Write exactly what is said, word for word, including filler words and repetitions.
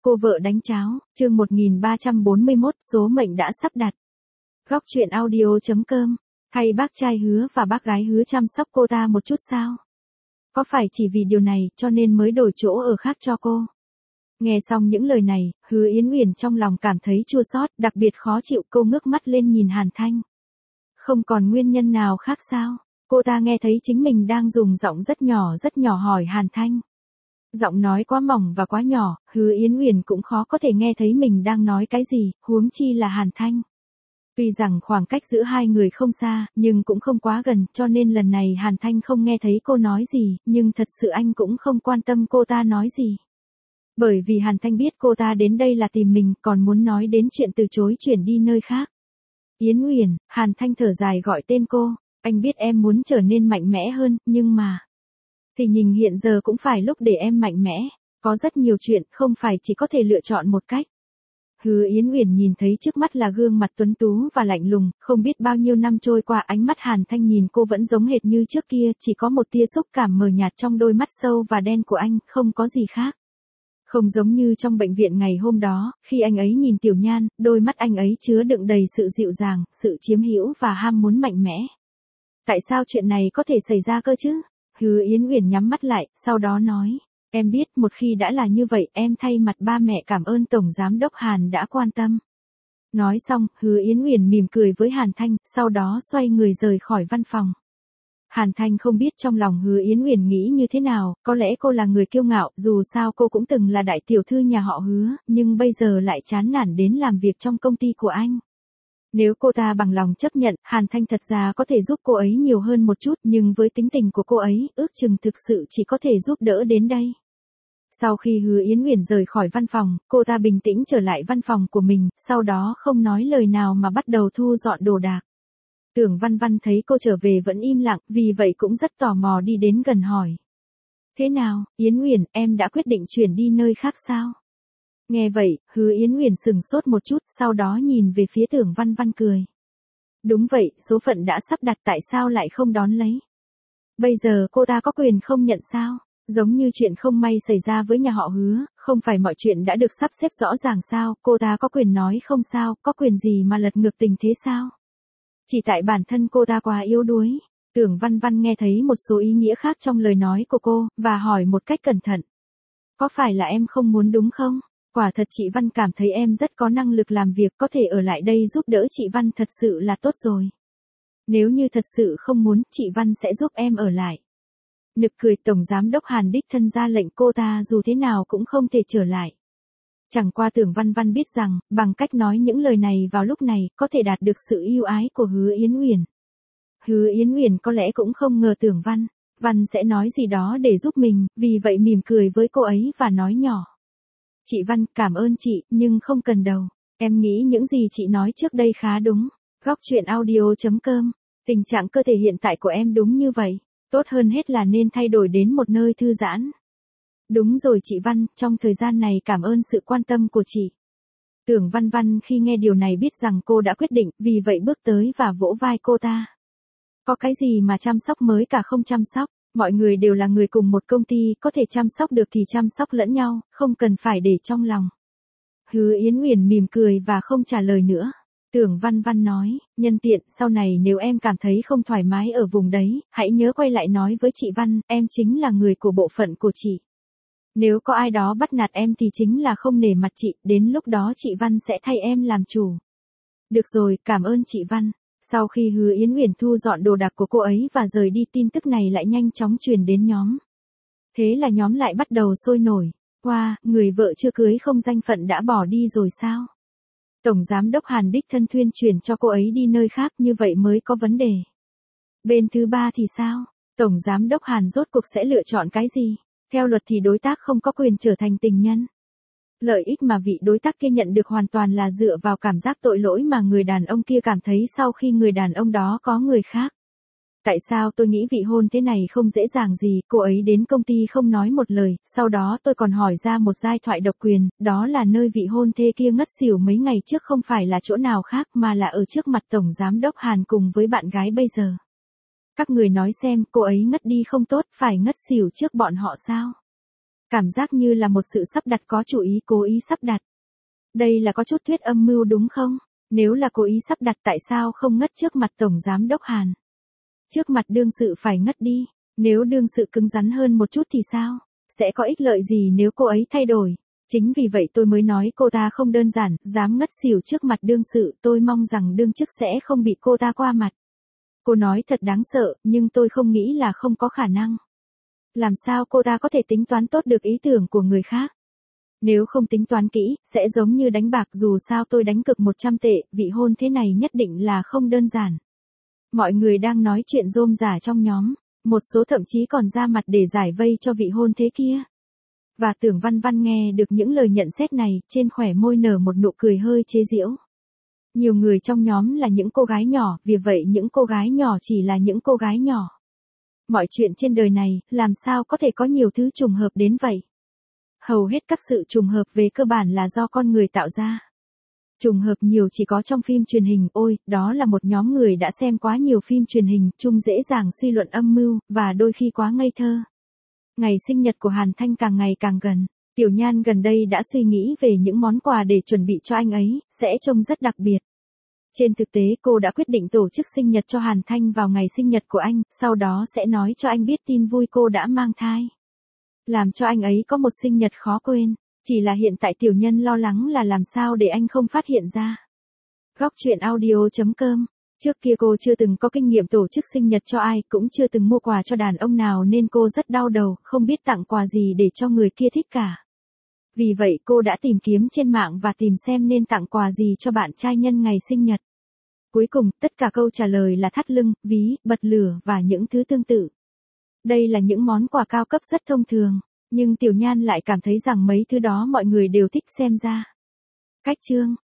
Cô vợ đánh cháo, chương một nghìn ba trăm bốn mươi mốt, số mệnh đã sắp đặt. Góc truyện audio.com, hay bác trai hứa và bác gái hứa chăm sóc cô ta một chút sao? Có phải chỉ vì điều này cho nên mới đổi chỗ ở khác cho cô? Nghe xong những lời này, Hứa Yến Uyển trong lòng cảm thấy chua xót, đặc biệt khó chịu. Cô ngước mắt lên nhìn Hàn Thanh. Không còn nguyên nhân nào khác sao? Cô ta nghe thấy chính mình đang dùng giọng rất nhỏ rất nhỏ hỏi Hàn Thanh. Giọng nói quá mỏng và quá nhỏ, Hứa Yến Uyển cũng khó có thể nghe thấy mình đang nói cái gì, huống chi là Hàn Thanh. Tuy rằng khoảng cách giữa hai người không xa, nhưng cũng không quá gần, cho nên lần này Hàn Thanh không nghe thấy cô nói gì, nhưng thật sự anh cũng không quan tâm cô ta nói gì. Bởi vì Hàn Thanh biết cô ta đến đây là tìm mình, còn muốn nói đến chuyện từ chối chuyển đi nơi khác. Yến Uyển, Hàn Thanh thở dài gọi tên cô, anh biết em muốn trở nên mạnh mẽ hơn, nhưng mà... Thì nhìn hiện giờ cũng phải lúc để em mạnh mẽ, có rất nhiều chuyện, không phải chỉ có thể lựa chọn một cách. Hứa Yến Uyển nhìn thấy trước mắt là gương mặt tuấn tú và lạnh lùng, không biết bao nhiêu năm trôi qua ánh mắt Hàn Thanh nhìn cô vẫn giống hệt như trước kia, chỉ có một tia xúc cảm mờ nhạt trong đôi mắt sâu và đen của anh, không có gì khác. Không giống như trong bệnh viện ngày hôm đó, khi anh ấy nhìn Tiểu Nhan, đôi mắt anh ấy chứa đựng đầy sự dịu dàng, sự chiếm hữu và ham muốn mạnh mẽ. Tại sao chuyện này có thể xảy ra cơ chứ? Hứa Yến Uyển nhắm mắt lại, sau đó nói, em biết một khi đã là như vậy em thay mặt ba mẹ cảm ơn Tổng Giám đốc Hàn đã quan tâm. Nói xong, Hứa Yến Uyển mỉm cười với Hàn Thanh, sau đó xoay người rời khỏi văn phòng. Hàn Thanh không biết trong lòng Hứa Yến Uyển nghĩ như thế nào, có lẽ cô là người kiêu ngạo, dù sao cô cũng từng là đại tiểu thư nhà họ Hứa, nhưng bây giờ lại chán nản đến làm việc trong công ty của anh. Nếu cô ta bằng lòng chấp nhận, Hàn Thanh thật ra có thể giúp cô ấy nhiều hơn một chút, nhưng với tính tình của cô ấy, ước chừng thực sự chỉ có thể giúp đỡ đến đây. Sau khi Hứa Yến Uyển rời khỏi văn phòng, cô ta bình tĩnh trở lại văn phòng của mình, sau đó không nói lời nào mà bắt đầu thu dọn đồ đạc. Tưởng Văn Văn thấy cô trở về vẫn im lặng, vì vậy cũng rất tò mò đi đến gần hỏi. Thế nào, Yến Uyển, em đã quyết định chuyển đi nơi khác sao? Nghe vậy, Hứa Yến Uyển sừng sốt một chút, sau đó nhìn về phía Tưởng Văn Văn cười. Đúng vậy, số phận đã sắp đặt, tại sao lại không đón lấy? Bây giờ cô ta có quyền không nhận sao? Giống như chuyện không may xảy ra với nhà họ Hứa, không phải mọi chuyện đã được sắp xếp rõ ràng sao? Cô ta có quyền nói không sao, có quyền gì mà lật ngược tình thế sao? Chỉ tại bản thân cô ta quá yếu đuối. Tưởng Văn Văn nghe thấy một số ý nghĩa khác trong lời nói của cô, và hỏi một cách cẩn thận. Có phải là em không muốn đúng không? Quả thật chị Văn cảm thấy em rất có năng lực làm việc, có thể ở lại đây giúp đỡ chị Văn thật sự là tốt rồi. Nếu như thật sự không muốn, chị Văn sẽ giúp em ở lại. Nực cười, Tổng Giám đốc Hàn đích thân ra lệnh cô ta dù thế nào cũng không thể trở lại. Chẳng qua Tưởng Văn Văn biết rằng, bằng cách nói những lời này vào lúc này, có thể đạt được sự yêu ái của Hứa Yến Uyển. Hứa Yến Uyển có lẽ cũng không ngờ Tưởng Văn Văn sẽ nói gì đó để giúp mình, vì vậy mỉm cười với cô ấy và nói nhỏ. Chị Văn, cảm ơn chị, nhưng không cần đâu. Em nghĩ những gì chị nói trước đây khá đúng. Góc truyện audio.com, tình trạng cơ thể hiện tại của em đúng như vậy. Tốt hơn hết là nên thay đổi đến một nơi thư giãn. Đúng rồi chị Văn, trong thời gian này cảm ơn sự quan tâm của chị. Tưởng Văn Văn khi nghe điều này biết rằng cô đã quyết định, vì vậy bước tới và vỗ vai cô ta. Có cái gì mà chăm sóc mới cả không chăm sóc, mọi người đều là người cùng một công ty, có thể chăm sóc được thì chăm sóc lẫn nhau, không cần phải để trong lòng. Hứa Yến Uyển mỉm cười và không trả lời nữa. Tưởng Văn Văn nói, nhân tiện, sau này nếu em cảm thấy không thoải mái ở vùng đấy, hãy nhớ quay lại nói với chị Văn, em chính là người của bộ phận của chị. Nếu có ai đó bắt nạt em thì chính là không nể mặt chị, đến lúc đó chị Văn sẽ thay em làm chủ. Được rồi, cảm ơn chị Văn. Sau khi Hứa Yến Uyển thu dọn đồ đạc của cô ấy và rời đi, tin tức này lại nhanh chóng truyền đến nhóm. Thế là nhóm lại bắt đầu sôi nổi. Wow, người vợ chưa cưới không danh phận đã bỏ đi rồi sao? Tổng Giám đốc Hàn đích thân thuyên chuyển cho cô ấy đi nơi khác, như vậy mới có vấn đề. Bên thứ ba thì sao? Tổng Giám đốc Hàn rốt cuộc sẽ lựa chọn cái gì? Theo luật thì đối tác không có quyền trở thành tình nhân. Lợi ích mà vị đối tác kia nhận được hoàn toàn là dựa vào cảm giác tội lỗi mà người đàn ông kia cảm thấy sau khi người đàn ông đó có người khác. Tại sao tôi nghĩ vị hôn thế này không dễ dàng gì, cô ấy đến công ty không nói một lời, sau đó tôi còn hỏi ra một giai thoại độc quyền, đó là nơi vị hôn thê kia ngất xỉu mấy ngày trước không phải là chỗ nào khác mà là ở trước mặt Tổng Giám đốc Hàn cùng với bạn gái bây giờ. Các người nói xem, cô ấy ngất đi không tốt, phải ngất xỉu trước bọn họ sao? Cảm giác như là một sự sắp đặt có chủ ý cố ý sắp đặt. Đây là có chút thuyết âm mưu đúng không? Nếu là cố ý sắp đặt tại sao không ngất trước mặt Tổng Giám Đốc Hàn? Trước mặt đương sự phải ngất đi, nếu đương sự cứng rắn hơn một chút thì sao? Sẽ có ích lợi gì nếu cô ấy thay đổi? Chính vì vậy tôi mới nói cô ta không đơn giản, dám ngất xỉu trước mặt đương sự, tôi mong rằng đương chức sẽ không bị cô ta qua mặt. Cô nói thật đáng sợ, nhưng tôi không nghĩ là không có khả năng. Làm sao cô ta có thể tính toán tốt được ý tưởng của người khác? Nếu không tính toán kỹ, sẽ giống như đánh bạc, dù sao tôi đánh cược một trăm tệ, vị hôn thế này nhất định là không đơn giản. Mọi người đang nói chuyện rôm rả trong nhóm, một số thậm chí còn ra mặt để giải vây cho vị hôn thế kia. Và Tưởng Văn Văn nghe được những lời nhận xét này, trên khóe môi nở một nụ cười hơi chế giễu. Nhiều người trong nhóm là những cô gái nhỏ, vì vậy những cô gái nhỏ chỉ là những cô gái nhỏ. Mọi chuyện trên đời này, làm sao có thể có nhiều thứ trùng hợp đến vậy? Hầu hết các sự trùng hợp về cơ bản là do con người tạo ra. Trùng hợp nhiều chỉ có trong phim truyền hình, ôi, đó là một nhóm người đã xem quá nhiều phim truyền hình, chung dễ dàng suy luận âm mưu, và đôi khi quá ngây thơ. Ngày sinh nhật của Hàn Thanh càng ngày càng gần, Tiểu Nhan gần đây đã suy nghĩ về những món quà để chuẩn bị cho anh ấy, sẽ trông rất đặc biệt. Trên thực tế cô đã quyết định tổ chức sinh nhật cho Hàn Thanh vào ngày sinh nhật của anh, sau đó sẽ nói cho anh biết tin vui cô đã mang thai. Làm cho anh ấy có một sinh nhật khó quên, chỉ là hiện tại Tiểu Nhân lo lắng là làm sao để anh không phát hiện ra. Góc truyện audio chấm com. Trước kia cô chưa từng có kinh nghiệm tổ chức sinh nhật cho ai, cũng chưa từng mua quà cho đàn ông nào nên cô rất đau đầu, không biết tặng quà gì để cho người kia thích cả. Vì vậy cô đã tìm kiếm trên mạng và tìm xem nên tặng quà gì cho bạn trai nhân ngày sinh nhật. Cuối cùng, tất cả câu trả lời là thắt lưng, ví, bật lửa và những thứ tương tự. Đây là những món quà cao cấp rất thông thường, nhưng Tiểu Nhan lại cảm thấy rằng mấy thứ đó mọi người đều thích xem ra. Cách chương